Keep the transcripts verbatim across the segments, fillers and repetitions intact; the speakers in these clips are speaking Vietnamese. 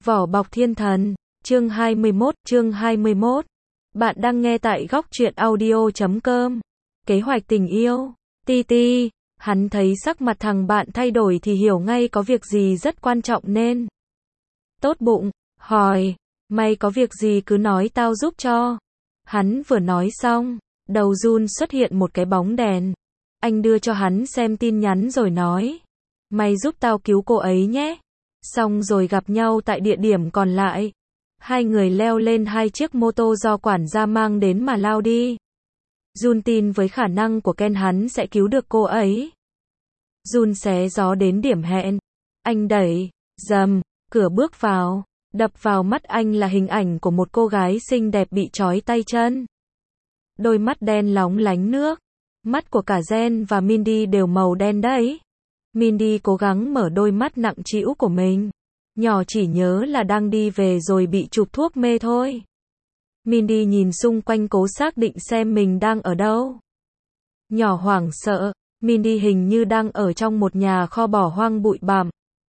Vỏ bọc thiên thần, chương hai mươi mốt, chương hai mươi mốt. Bạn đang nghe tại góc truyện audio chấm com. Kế hoạch tình yêu, ti ti, hắn thấy sắc mặt thằng bạn thay đổi thì hiểu ngay có việc gì rất quan trọng nên tốt bụng, hỏi, mày có việc gì cứ nói tao giúp cho. Hắn vừa nói xong, đầu Jun xuất hiện một cái bóng đèn. Anh đưa cho hắn xem tin nhắn rồi nói, mày giúp tao cứu cô ấy nhé. Xong rồi gặp nhau tại địa điểm còn lại. Hai người leo lên hai chiếc mô tô do quản gia mang đến mà lao đi. Jun tin với khả năng của Ken hắn sẽ cứu được cô ấy. Jun xé gió đến điểm hẹn. Anh đẩy, dầm, cửa bước vào. Đập vào mắt anh là hình ảnh của một cô gái xinh đẹp bị trói tay chân. Đôi mắt đen lóng lánh nước. Mắt của cả Jen và Mindy đều màu đen đấy. Mindy cố gắng mở đôi mắt nặng trĩu của mình. Nhỏ chỉ nhớ là đang đi về rồi bị chụp thuốc mê thôi. Mindy nhìn xung quanh cố xác định xem mình đang ở đâu. Nhỏ hoảng sợ, Mindy hình như đang ở trong một nhà kho bỏ hoang bụi bặm.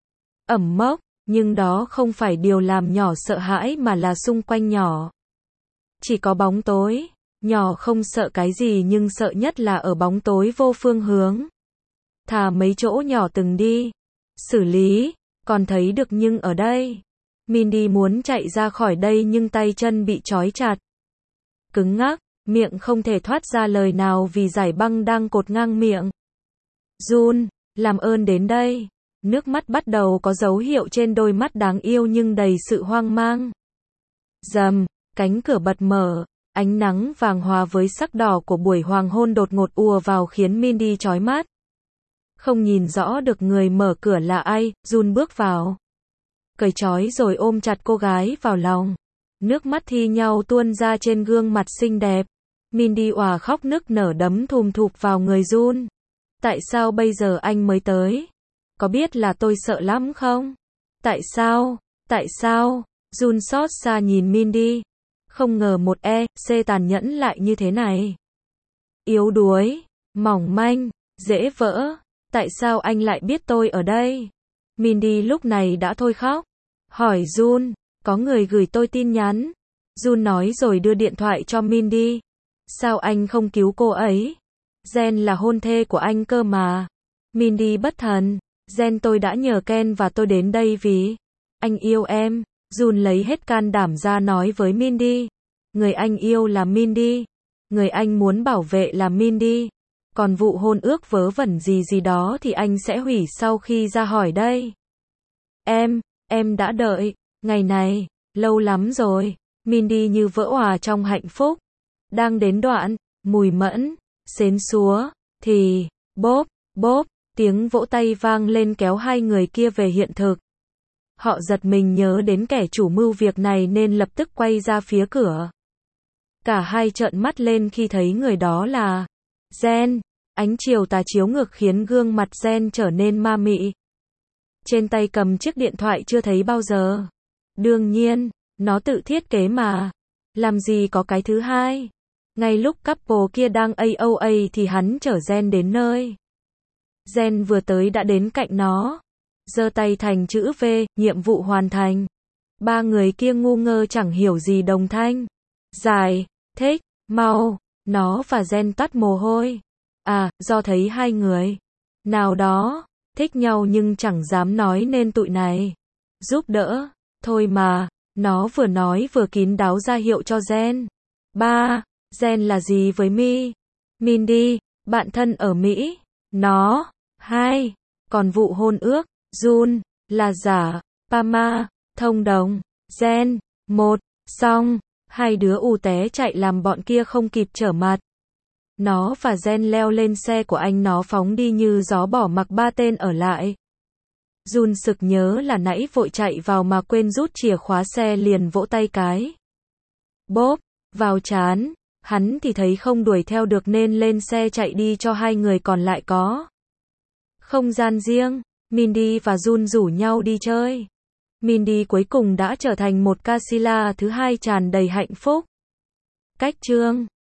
Ẩm mốc, nhưng đó không phải điều làm nhỏ sợ hãi mà là xung quanh nhỏ. Chỉ có bóng tối, nhỏ không sợ cái gì nhưng sợ nhất là ở bóng tối vô phương hướng. Thà mấy chỗ nhỏ từng đi, xử lý, còn thấy được nhưng ở đây. Mindy muốn chạy ra khỏi đây nhưng tay chân bị trói chặt. Cứng ngắc, miệng không thể thoát ra lời nào vì dải băng đang cột ngang miệng. Jun, làm ơn đến đây. Nước mắt bắt đầu có dấu hiệu trên đôi mắt đáng yêu nhưng đầy sự hoang mang. Rầm, cánh cửa bật mở, ánh nắng vàng hòa với sắc đỏ của buổi hoàng hôn đột ngột ùa vào khiến Mindy chói mắt. Không nhìn rõ được người mở cửa là ai, Jun bước vào. Cởi trói rồi ôm chặt cô gái vào lòng. Nước mắt thi nhau tuôn ra trên gương mặt xinh đẹp. Mindy òa khóc nức nở đấm thùm thụp vào người Jun. Tại sao bây giờ anh mới tới? Có biết là tôi sợ lắm không? Tại sao? Tại sao? Jun xót xa nhìn Mindy. Không ngờ một e xê tàn nhẫn lại như thế này. Yếu đuối, mỏng manh, dễ vỡ. Tại sao anh lại biết tôi ở đây? Mindy lúc này đã thôi khóc. Hỏi Jun, có người gửi tôi tin nhắn. Jun nói rồi đưa điện thoại cho Mindy. Sao anh không cứu cô ấy? Jen là hôn thê của anh cơ mà. Mindy bất thần. Jen tôi đã nhờ Ken và tôi đến đây vì anh yêu em. Jun lấy hết can đảm ra nói với Mindy. Người anh yêu là Mindy. Người anh muốn bảo vệ là Mindy. Còn vụ hôn ước vớ vẩn gì gì đó thì anh sẽ hủy sau khi ra hỏi đây. Em, em đã đợi, ngày này, lâu lắm rồi. Mindy như vỡ òa trong hạnh phúc. Đang đến đoạn, mùi mẫn, xến xúa, thì, bốp, bốp, tiếng vỗ tay vang lên kéo hai người kia về hiện thực. Họ giật mình nhớ đến kẻ chủ mưu việc này nên lập tức quay ra phía cửa. Cả hai trợn mắt lên khi thấy người đó là Jen. Ánh chiều tà chiếu ngược khiến gương mặt Jen trở nên ma mị. Trên tay cầm chiếc điện thoại chưa thấy bao giờ. Đương nhiên, nó tự thiết kế mà. Làm gì có cái thứ hai. Ngay lúc couple kia đang a o a thì hắn chở Jen đến nơi. Jen vừa tới đã đến cạnh nó. Giơ tay thành chữ V, nhiệm vụ hoàn thành. Ba người kia ngu ngơ chẳng hiểu gì đồng thanh. Dài, thích, mau. Nó và Jen toát mồ hôi. À, do thấy hai người nào đó thích nhau nhưng chẳng dám nói nên tụi này giúp đỡ thôi mà. Nó vừa nói vừa kín đáo ra hiệu cho Jen. Ba, Jen là gì với Mi? Mindy, bạn thân ở Mỹ. Nó. Hai, còn vụ hôn ước, Jun, là giả. Pama, thông đồng. Jen. Một, xong. Hai đứa ù té chạy làm bọn kia không kịp trở mặt. Nó và Jen leo lên xe của anh nó phóng đi như gió bỏ mặc ba tên ở lại. Jun sực nhớ là nãy vội chạy vào mà quên rút chìa khóa xe liền vỗ tay cái. Bốp, vào trán. Hắn thì thấy không đuổi theo được nên lên xe chạy đi cho hai người còn lại có không gian riêng. Mindy và Jun rủ nhau đi chơi. Mindy cuối cùng đã trở thành một Casilla thứ hai tràn đầy hạnh phúc. Cách chương